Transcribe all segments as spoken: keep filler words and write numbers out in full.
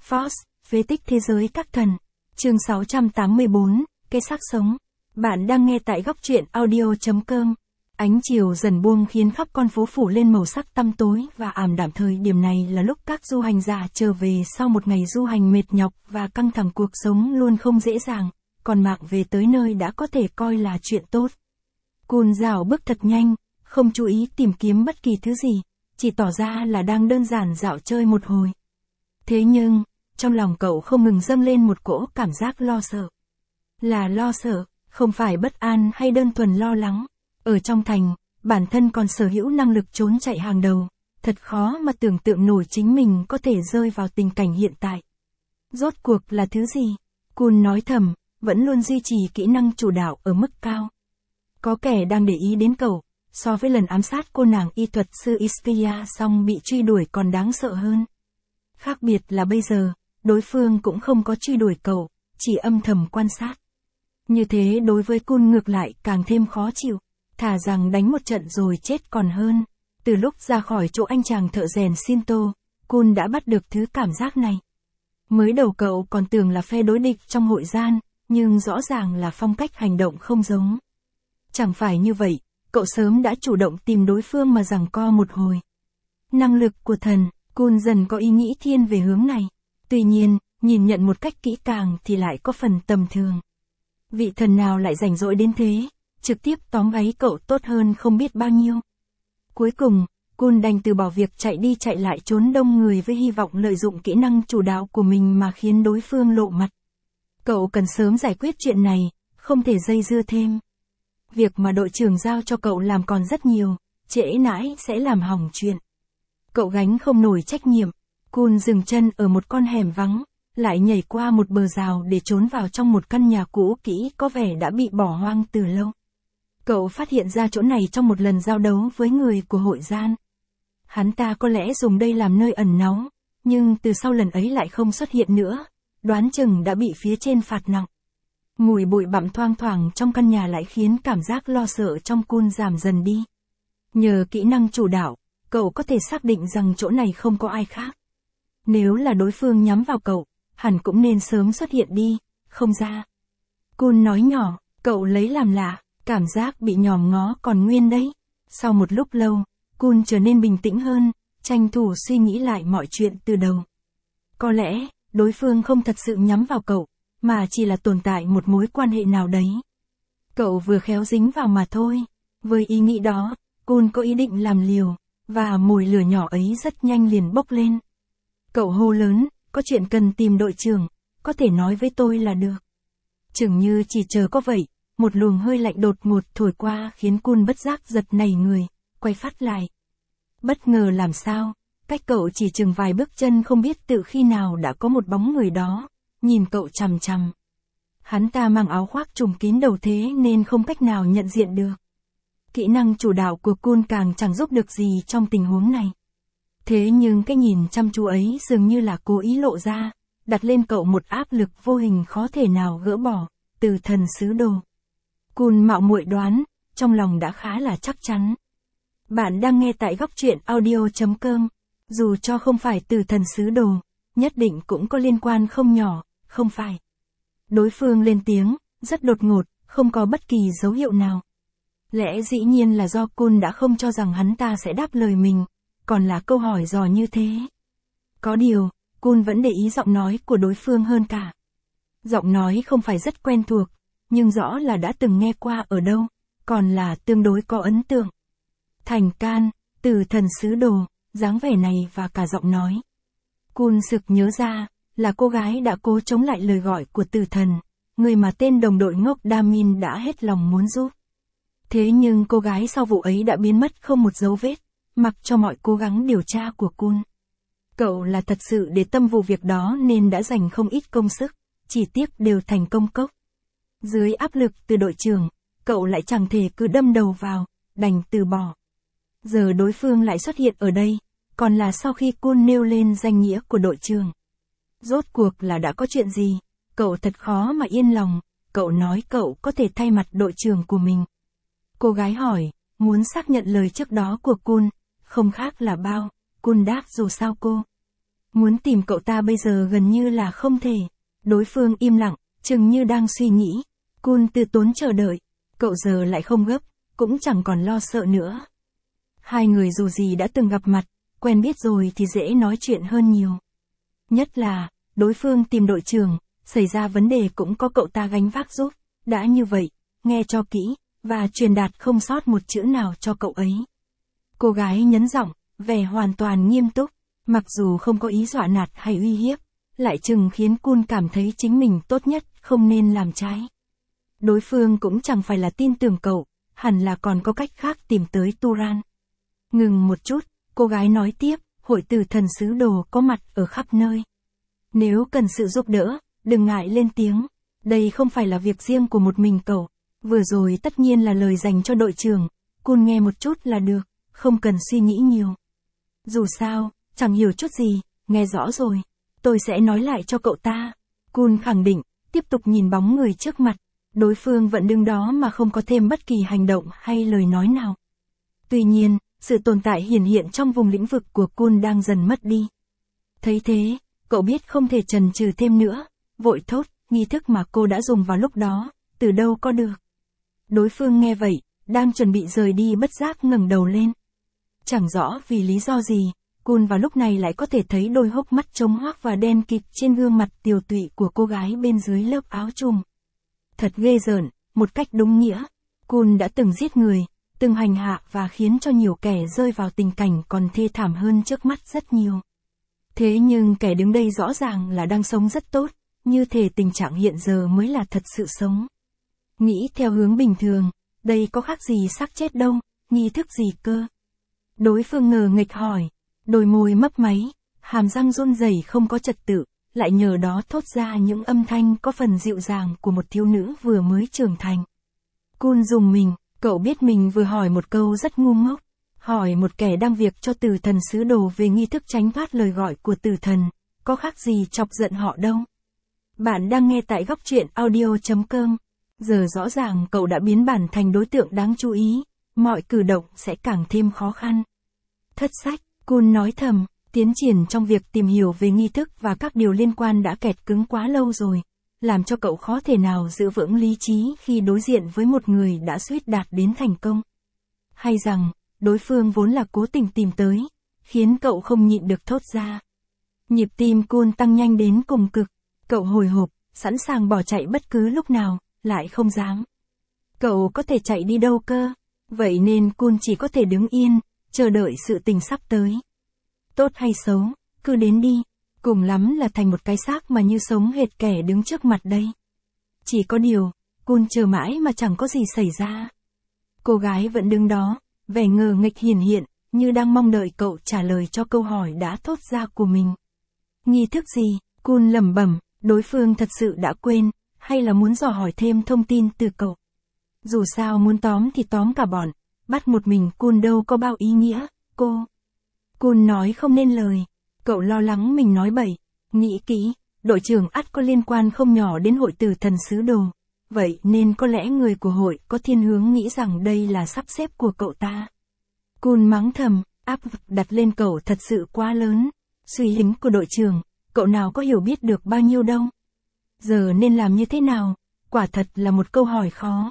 Force, phế tích thế giới các thần. Chương sáu trăm tám mươi bốn, cái xác sống. Bạn đang nghe tại góc truyện audio chấm com. Ánh chiều dần buông khiến khắp con phố phủ lên màu sắc tăm tối và ảm đạm. Thời điểm này là lúc các du hành giả trở về sau một ngày du hành mệt nhọc và căng thẳng. Cuộc sống luôn không dễ dàng, còn Mạc về tới nơi đã có thể coi là chuyện tốt. Kun dạo bước thật nhanh, không chú ý tìm kiếm bất kỳ thứ gì, chỉ tỏ ra là đang đơn giản dạo chơi một hồi. Thế nhưng, trong lòng cậu không ngừng dâng lên một cỗ cảm giác lo sợ. Là lo sợ, không phải bất an hay đơn thuần lo lắng. Ở trong thành, bản thân còn sở hữu năng lực trốn chạy hàng đầu, thật khó mà tưởng tượng nổi chính mình có thể rơi vào tình cảnh hiện tại. Rốt cuộc là thứ gì? Kun nói thầm, vẫn luôn duy trì kỹ năng chủ đạo ở mức cao. Có kẻ đang để ý đến cậu, so với lần ám sát cô nàng y thuật sư Ischia xong bị truy đuổi còn đáng sợ hơn. Khác biệt là bây giờ, đối phương cũng không có truy đuổi cậu, chỉ âm thầm quan sát. Như thế đối với Kun ngược lại càng thêm khó chịu, thà rằng đánh một trận rồi chết còn hơn. Từ lúc ra khỏi chỗ anh chàng thợ rèn Shinto, Kun đã bắt được thứ cảm giác này. Mới đầu cậu còn tưởng là phe đối địch trong hội gian, nhưng rõ ràng là phong cách hành động không giống. Chẳng phải như vậy, cậu sớm đã chủ động tìm đối phương mà giằng co một hồi. Năng lực của thần, Kun dần có ý nghĩ thiên về hướng này. Tuy nhiên, nhìn nhận một cách kỹ càng thì lại có phần tầm thường. Vị thần nào lại rảnh rỗi đến thế, trực tiếp tóm gáy cậu tốt hơn không biết bao nhiêu. Cuối cùng, Kun đành từ bỏ việc chạy đi chạy lại trốn đông người với hy vọng lợi dụng kỹ năng chủ đạo của mình mà khiến đối phương lộ mặt. Cậu cần sớm giải quyết chuyện này, không thể dây dưa thêm. Việc mà đội trưởng giao cho cậu làm còn rất nhiều, trễ nãi sẽ làm hỏng chuyện. Cậu gánh không nổi trách nhiệm. Kun dừng chân ở một con hẻm vắng, lại nhảy qua một bờ rào để trốn vào trong một căn nhà cũ kỹ có vẻ đã bị bỏ hoang từ lâu. Cậu phát hiện ra chỗ này trong một lần giao đấu với người của hội gian. Hắn ta có lẽ dùng đây làm nơi ẩn náu, nhưng từ sau lần ấy lại không xuất hiện nữa, đoán chừng đã bị phía trên phạt nặng. Mùi bụi bặm thoang thoảng trong căn nhà lại khiến cảm giác lo sợ trong Kun giảm dần đi. Nhờ kỹ năng chủ đạo, cậu có thể xác định rằng chỗ này không có ai khác. Nếu là đối phương nhắm vào cậu, hẳn cũng nên sớm xuất hiện đi, không ra. Kun nói nhỏ, cậu lấy làm lạ, cảm giác bị nhòm ngó còn nguyên đấy. Sau một lúc lâu, Kun trở nên bình tĩnh hơn, tranh thủ suy nghĩ lại mọi chuyện từ đầu. Có lẽ, đối phương không thật sự nhắm vào cậu, mà chỉ là tồn tại một mối quan hệ nào đấy. Cậu vừa khéo dính vào mà thôi. Với ý nghĩ đó, Kun có ý định làm liều, và mồi lửa nhỏ ấy rất nhanh liền bốc lên. Cậu hô lớn, có chuyện cần tìm đội trưởng, có thể nói với tôi là được. Chừng như chỉ chờ có vậy, một luồng hơi lạnh đột ngột thổi qua khiến Kun bất giác giật nảy người, quay phát lại. Bất ngờ làm sao, cách cậu chỉ chừng vài bước chân không biết tự khi nào đã có một bóng người đó, nhìn cậu chằm chằm. Hắn ta mang áo khoác trùm kín đầu thế nên không cách nào nhận diện được. Kỹ năng chủ đạo của Kun càng chẳng giúp được gì trong tình huống này. Thế nhưng cái nhìn chăm chú ấy dường như là cố ý lộ ra, đặt lên cậu một áp lực vô hình khó thể nào gỡ bỏ, từ thần sứ đồ. Kun mạo muội đoán, trong lòng đã khá là chắc chắn. Bạn đang nghe tại góc truyện audio chấm com. Dù cho không phải từ thần sứ đồ, nhất định cũng có liên quan không nhỏ, không phải. Đối phương lên tiếng, rất đột ngột, không có bất kỳ dấu hiệu nào. Lẽ dĩ nhiên là do Kun đã không cho rằng hắn ta sẽ đáp lời mình, còn là câu hỏi dò như thế. Có điều, Kun vẫn để ý giọng nói của đối phương hơn cả. Giọng nói không phải rất quen thuộc, nhưng rõ là đã từng nghe qua ở đâu, còn là tương đối có ấn tượng. Thành can, từ thần sứ đồ, dáng vẻ này và cả giọng nói. Kun sực nhớ ra, là cô gái đã cố chống lại lời gọi của tử thần, người mà tên đồng đội ngốc Damin đã hết lòng muốn giúp. Thế nhưng cô gái sau vụ ấy đã biến mất không một dấu vết, mặc cho mọi cố gắng điều tra của Kun. Cậu là thật sự để tâm vụ việc đó nên đã dành không ít công sức, chỉ tiếc đều thành công cốc. Dưới áp lực từ đội trưởng, cậu lại chẳng thể cứ đâm đầu vào, đành từ bỏ. Giờ đối phương lại xuất hiện ở đây, còn là sau khi Kun nêu lên danh nghĩa của đội trưởng. Rốt cuộc là đã có chuyện gì, cậu thật khó mà yên lòng, cậu nói cậu có thể thay mặt đội trưởng của mình. Cô gái hỏi, muốn xác nhận lời trước đó của Kun, không khác là bao, Kun đáp dù sao cô. Muốn tìm cậu ta bây giờ gần như là không thể. Đối phương im lặng, chừng như đang suy nghĩ. Kun từ tốn chờ đợi. Cậu giờ lại không gấp, cũng chẳng còn lo sợ nữa. Hai người dù gì đã từng gặp mặt, quen biết rồi thì dễ nói chuyện hơn nhiều. Nhất là, đối phương tìm đội trưởng, xảy ra vấn đề cũng có cậu ta gánh vác giúp. Đã như vậy, nghe cho kỹ, và truyền đạt không sót một chữ nào cho cậu ấy. Cô gái nhấn giọng, vẻ hoàn toàn nghiêm túc, mặc dù không có ý dọa nạt hay uy hiếp, lại chừng khiến Kun cảm thấy chính mình tốt nhất không nên làm trái. Đối phương cũng chẳng phải là tin tưởng cậu, hẳn là còn có cách khác tìm tới Turan. Ngừng một chút, cô gái nói tiếp, hội tử thần sứ đồ có mặt ở khắp nơi. Nếu cần sự giúp đỡ, đừng ngại lên tiếng. Đây không phải là việc riêng của một mình cậu. Vừa rồi tất nhiên là lời dành cho đội trưởng. Kun nghe một chút là được, không cần suy nghĩ nhiều. Dù sao, chẳng hiểu chút gì, nghe rõ rồi. Tôi sẽ nói lại cho cậu ta. Kun khẳng định, tiếp tục nhìn bóng người trước mặt. Đối phương vẫn đứng đó mà không có thêm bất kỳ hành động hay lời nói nào. Tuy nhiên, sự tồn tại hiển hiện trong vùng lĩnh vực của Kun đang dần mất đi. Thấy thế, cậu biết không thể chần chừ thêm nữa, vội thốt, nghi thức mà cô đã dùng vào lúc đó, từ đâu có được. Đối phương nghe vậy, đang chuẩn bị rời đi bất giác ngẩng đầu lên. Chẳng rõ vì lý do gì, Kun vào lúc này lại có thể thấy đôi hốc mắt trống hoác và đen kịt trên gương mặt tiều tụy của cô gái bên dưới lớp áo trùm. Thật ghê rợn, một cách đúng nghĩa. Kun đã từng giết người, từng hành hạ và khiến cho nhiều kẻ rơi vào tình cảnh còn thê thảm hơn trước mắt rất nhiều. Thế nhưng kẻ đứng đây rõ ràng là đang sống rất tốt, như thể tình trạng hiện giờ mới là thật sự sống. Nghĩ theo hướng bình thường, đây có khác gì xác chết đâu, nghi thức gì cơ? Đối phương ngờ nghịch hỏi, đôi môi mấp máy, hàm răng run rẩy không có trật tự, lại nhờ đó thốt ra những âm thanh có phần dịu dàng của một thiếu nữ vừa mới trưởng thành. Kun rùng mình, cậu biết mình vừa hỏi một câu rất ngu ngốc, hỏi một kẻ đang việc cho tử thần sứ đồ về nghi thức tránh thoát lời gọi của tử thần, có khác gì chọc giận họ đâu. Bạn đang nghe tại góc truyện audio chấm com. Giờ rõ ràng cậu đã biến bản thành đối tượng đáng chú ý, mọi cử động sẽ càng thêm khó khăn. Thất sách, Kun nói thầm, tiến triển trong việc tìm hiểu về nghi thức và các điều liên quan đã kẹt cứng quá lâu rồi, làm cho cậu khó thể nào giữ vững lý trí khi đối diện với một người đã suýt đạt đến thành công. Hay rằng, đối phương vốn là cố tình tìm tới, khiến cậu không nhịn được thốt ra. Nhịp tim Kun tăng nhanh đến cùng cực, cậu hồi hộp, sẵn sàng bỏ chạy bất cứ lúc nào, lại không dám. Cậu có thể chạy đi đâu cơ? Vậy nên Kun chỉ có thể đứng yên, chờ đợi sự tình sắp tới. Tốt hay xấu, cứ đến đi, cùng lắm là thành một cái xác mà như sống hệt kẻ đứng trước mặt đây. Chỉ có điều, Kun chờ mãi mà chẳng có gì xảy ra. Cô gái vẫn đứng đó, vẻ ngờ nghịch hiển hiện, như đang mong đợi cậu trả lời cho câu hỏi đã thốt ra của mình. Nghi thức gì? Kun lẩm bẩm, đối phương thật sự đã quên, hay là muốn dò hỏi thêm thông tin từ cậu. Dù sao muốn tóm thì tóm cả bọn, bắt một mình Kun đâu có bao ý nghĩa, cô. Kun nói không nên lời, cậu lo lắng mình nói bậy, nghĩ kỹ, đội trưởng ắt có liên quan không nhỏ đến hội tử thần sứ đồ, vậy nên có lẽ người của hội có thiên hướng nghĩ rằng đây là sắp xếp của cậu ta. Kun mắng thầm, áp lực đặt lên cậu thật sự quá lớn, suy tính của đội trưởng, cậu nào có hiểu biết được bao nhiêu đâu. Giờ nên làm như thế nào, quả thật là một câu hỏi khó.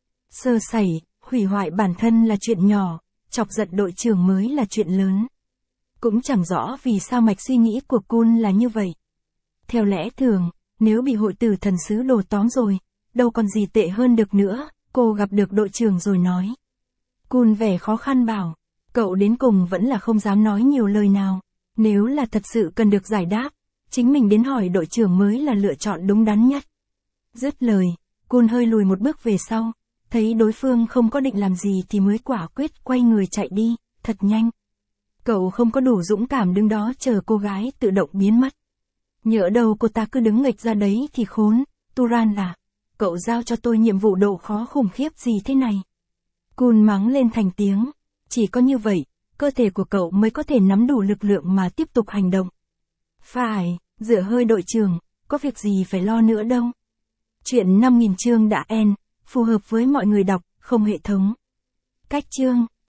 Sơ sẩy, hủy hoại bản thân là chuyện nhỏ, chọc giận đội trưởng mới là chuyện lớn. Cũng chẳng rõ vì sao mạch suy nghĩ của Kun là như vậy. Theo lẽ thường, nếu bị hội tử thần sứ đồ tóm rồi, đâu còn gì tệ hơn được nữa, cô gặp được đội trưởng rồi nói. Kun vẻ khó khăn bảo, cậu đến cùng vẫn là không dám nói nhiều lời nào, nếu là thật sự cần được giải đáp, chính mình đến hỏi đội trưởng mới là lựa chọn đúng đắn nhất. Dứt lời, Kun hơi lùi một bước về sau, thấy đối phương không có định làm gì thì mới quả quyết quay người chạy đi, thật nhanh. Cậu không có đủ dũng cảm đứng đó chờ cô gái tự động biến mất. Nhỡ đâu cô ta cứ đứng nghịch ra đấy thì khốn, Turan à, cậu giao cho tôi nhiệm vụ độ khó khủng khiếp gì thế này. Kun mắng lên thành tiếng, chỉ có như vậy, cơ thể của cậu mới có thể nắm đủ lực lượng mà tiếp tục hành động. Phải, dựa hơi đội trưởng, có việc gì phải lo nữa đâu. Chuyện năm nghìn chương đã end, phù hợp với mọi người đọc, không hệ thống. Cách chương